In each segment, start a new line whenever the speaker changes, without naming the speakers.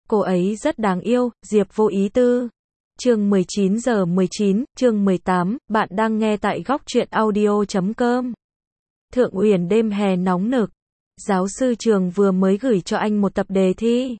Cô ấy rất đáng yêu, Diệp Vô Ý Tư. Chương 19:19, chương 18, bạn đang nghe tại góc truyện audio.com. Thượng Uyển đêm hè nóng nực. Giáo sư Trường vừa mới gửi cho anh một tập đề thi.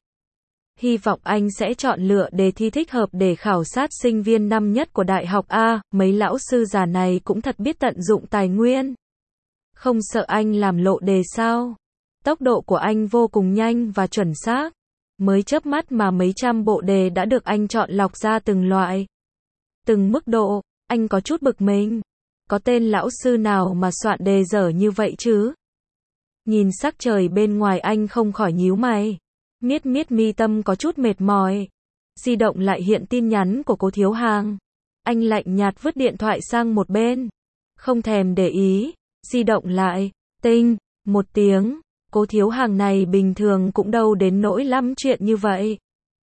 Hy vọng anh sẽ chọn lựa đề thi thích hợp để khảo sát sinh viên năm nhất của đại học A. Mấy lão sư già này cũng thật biết tận dụng tài nguyên. Không sợ anh làm lộ đề sao? Tốc độ của anh vô cùng nhanh và chuẩn xác. Mới chớp mắt mà mấy trăm bộ đề đã được anh chọn lọc ra từng loại, từng mức độ. Anh có chút bực mình. Có tên lão sư nào mà soạn đề dở như vậy chứ? Nhìn sắc trời bên ngoài anh không khỏi nhíu mày. Miết mi tâm có chút mệt mỏi. Di động lại hiện tin nhắn của Cố Thiếu Hàng. Anh lạnh nhạt vứt điện thoại sang một bên. Không thèm để ý. Di động lại. Tinh. Một tiếng. Cố Thiếu Hàng này bình thường cũng đâu đến nỗi lắm chuyện như vậy.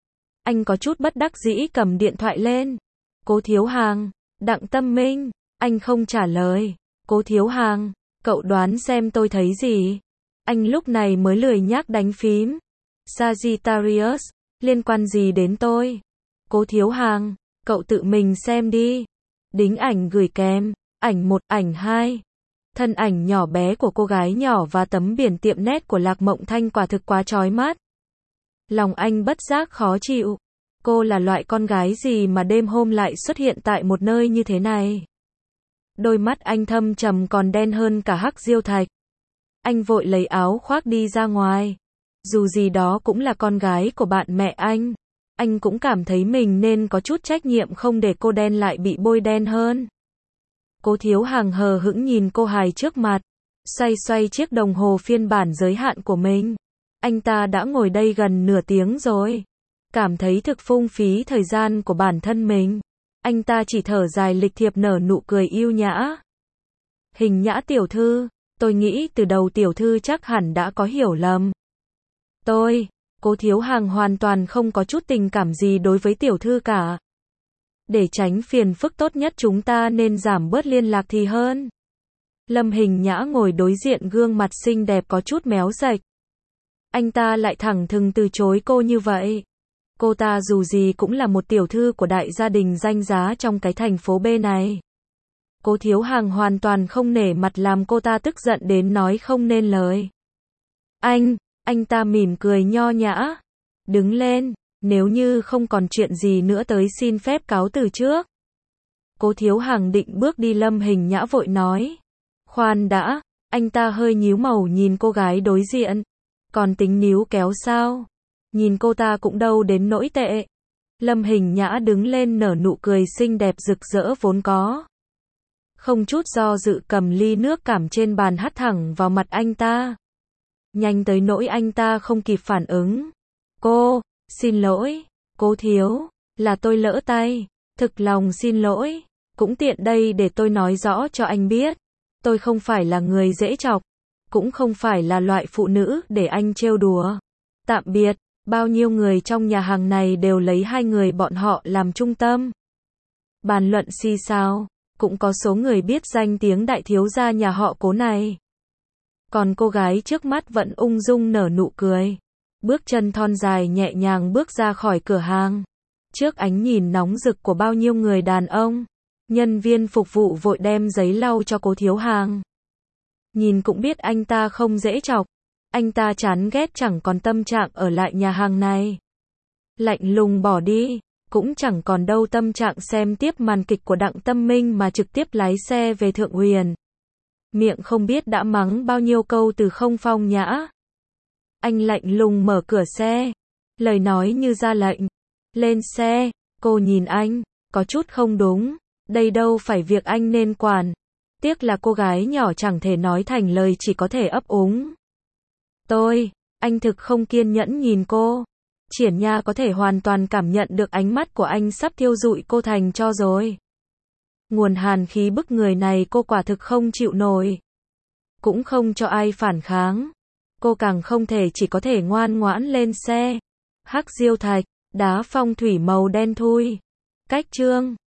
Anh có chút bất đắc dĩ cầm điện thoại lên. Cố Thiếu Hàng. Đặng Tâm Minh. Anh không trả lời. Cố Thiếu Hàng. Cậu đoán xem tôi thấy gì? Anh lúc này mới lười nhác đánh phím. Sagittarius. Liên quan gì đến tôi? Cố Thiếu Hàng. Cậu tự mình xem đi. Đính ảnh gửi kèm. Ảnh 1, ảnh 2. Thân ảnh nhỏ bé của cô gái nhỏ và tấm biển tiệm nét của Lạc Mộng Thanh quả thực quá chói mắt. Lòng anh bất giác khó chịu. Cô là loại con gái gì mà đêm hôm lại xuất hiện tại một nơi như thế này? Đôi mắt anh thâm trầm còn đen hơn cả hắc diêu thạch. Anh vội lấy áo khoác đi ra ngoài. Dù gì đó cũng là con gái của bạn mẹ anh cũng cảm thấy mình nên có chút trách nhiệm không để cô đen lại bị bôi đen hơn. Cố Thiếu Hàng hờ hững nhìn cô hài trước mặt, xoay chiếc đồng hồ phiên bản giới hạn của mình. Anh ta đã ngồi đây gần nửa tiếng rồi, cảm thấy thực phung phí thời gian của bản thân mình. Anh ta chỉ thở dài lịch thiệp nở nụ cười yêu nhã. Hình Nhã tiểu thư, tôi nghĩ từ đầu tiểu thư chắc hẳn đã có hiểu lầm. Cố Thiếu Hàng hoàn toàn không có chút tình cảm gì đối với tiểu thư cả. Để tránh phiền phức tốt nhất chúng ta nên giảm bớt liên lạc thì hơn. Lâm Hình Nhã ngồi đối diện gương mặt xinh đẹp có chút méo sạch. Anh ta lại thẳng thừng từ chối cô như vậy. Cô ta dù gì cũng là một tiểu thư của đại gia đình danh giá trong cái thành phố B này. Cố Thiếu Hàng hoàn toàn không nể mặt làm cô ta tức giận đến nói không nên lời. Anh ta mỉm cười nho nhã. Đứng lên, nếu như không còn chuyện gì nữa tới xin phép cáo từ trước. Cố Thiếu Hàng định bước đi, Lâm Hình Nhã vội nói. Khoan đã, anh ta hơi nhíu màu nhìn cô gái đối diện. Còn tính níu kéo sao? Nhìn cô ta cũng đâu đến nỗi tệ. Lâm Hình Nhã đứng lên nở nụ cười xinh đẹp rực rỡ vốn có. Không chút do dự cầm ly nước cảm trên bàn hắt thẳng vào mặt anh ta. Nhanh tới nỗi anh ta không kịp phản ứng. Xin lỗi, Cố thiếu, là tôi lỡ tay, thực lòng xin lỗi, cũng tiện đây để tôi nói rõ cho anh biết. Tôi không phải là người dễ chọc, cũng không phải là loại phụ nữ để anh trêu đùa. Tạm biệt, bao nhiêu người trong nhà hàng này đều lấy hai người bọn họ làm trung tâm. Bàn luận xì xào, cũng có số người biết danh tiếng đại thiếu gia nhà họ Cố này. Còn cô gái trước mắt vẫn ung dung nở nụ cười. Bước chân thon dài nhẹ nhàng bước ra khỏi cửa hàng. Trước ánh nhìn nóng rực của bao nhiêu người đàn ông, nhân viên phục vụ vội đem giấy lau cho Cố Thiếu Hàng. Nhìn cũng biết anh ta không dễ chọc. Anh ta chán ghét chẳng còn tâm trạng ở lại nhà hàng này. Lạnh lùng bỏ đi, cũng chẳng còn đâu tâm trạng xem tiếp màn kịch của Đặng Tâm Minh mà trực tiếp lái xe về Thượng Uyển. Miệng không biết đã mắng bao nhiêu câu từ không phong nhã. Anh lạnh lùng mở cửa xe, lời nói như ra lệnh. Lên xe, cô nhìn anh, có chút không đúng, đây đâu phải việc anh nên quản. Tiếc là cô gái nhỏ chẳng thể nói thành lời, chỉ có thể ấp úng. Anh thực không kiên nhẫn nhìn cô. Triển Nha có thể hoàn toàn cảm nhận được ánh mắt của anh sắp thiêu rụi cô thành tro rồi. Nguồn hàn khí bức người này cô quả thực không chịu nổi. Cũng không cho ai phản kháng. Cô càng không thể, chỉ có thể ngoan ngoãn lên xe. Hắc diêu thạch, đá phong thủy màu đen thui. Cách chương